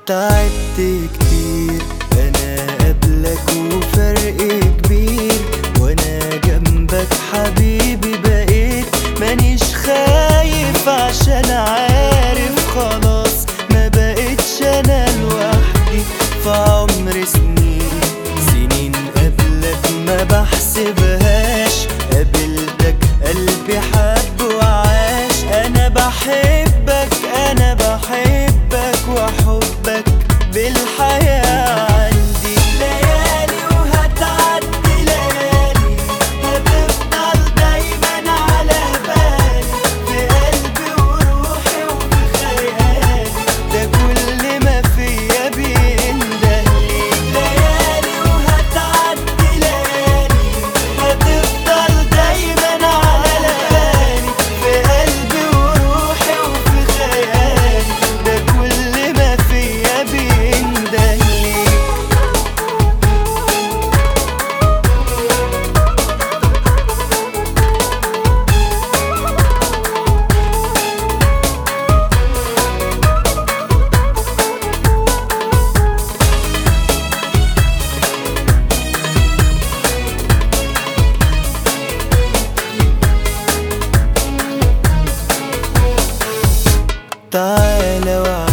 تعبت كتير انا قبلك وفرق كبير، وانا جنبك حبيبي بقيت مانيش خايف، عشان عارف خلاص ما بقيتش انا لوحدي في عمر سنين. سنين قبلك ما بحسبهاش، قابلتك قلبي حب وعاش. انا بحبك انا بحبك وحبك بالحياة عندي. ليالي وهتعدي ليالي، هتفضل دايما على بالي، في قلبي وروحي وفي خيالي، ده كل ما فيا بيندهلي. ليالي وهتعدي ليالي، هتفضل دايما على بالي، في قلبي وروحي وفي خيالي، ده كل ما فيا بيندهلي. تعالى